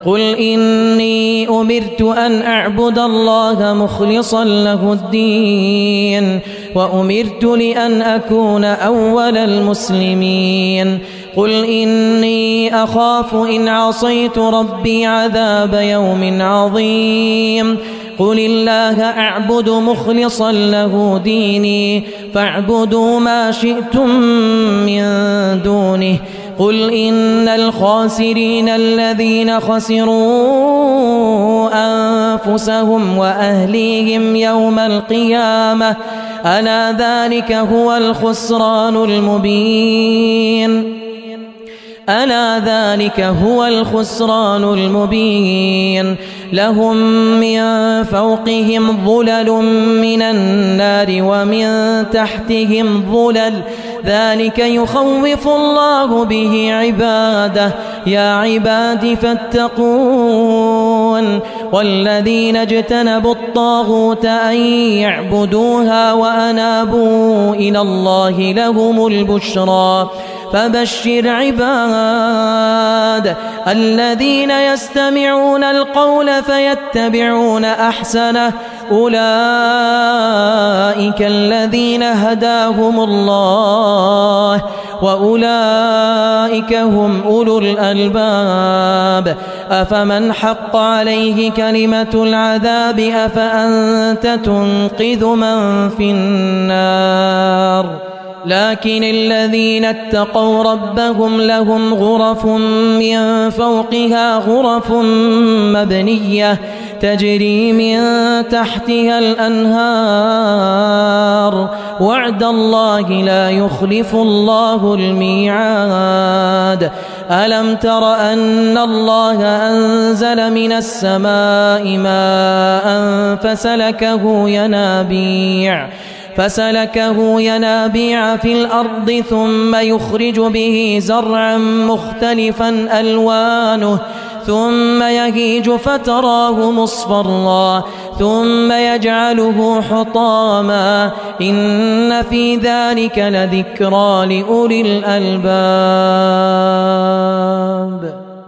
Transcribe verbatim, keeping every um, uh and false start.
قل إني أمرت أن أعبد الله مخلصا له الدين وأمرت لأن أكون أول المسلمين قل إني أخاف إن عصيت ربي عذاب يوم عظيم قل الله أعبد مخلصا له ديني فاعبدوا ما شئتم من دونه قل إن الخاسرين الذين خسروا أنفسهم وأهليهم يوم القيامة ألا ذلك هو الخسران المبين ألا ذلك هو الخسران المبين لهم من فوقهم ظلل من النار ومن تحتهم ظلل ذلك يخوف الله به عباده يا عباد فاتقون والذين اجتنبوا الطاغوت أن يعبدوها وأنابوا إلى الله لهم البشرى فبشر عباد الذين يستمعون القول فيتبعون أحسنه أولئك الذين هداهم الله وأولئك هم أولو الألباب أفمن حق عليه كلمة العذاب أفأنت تنقذ من في النار لكن الذين اتقوا ربهم لهم غرف من فوقها غرف مبنية تجري من تحتها الأنهار وعد الله لا يخلف الله الميعاد ألم تر أن الله أنزل من السماء ماء فسلكه ينابيع فسلكه ينابيع في الأرض ثم يخرج به زرعا مختلفا ألوانه ثم يهيج فتراه مصفرا ثم يجعله حطاما إن في ذلك لذكرى لأولي الألباب.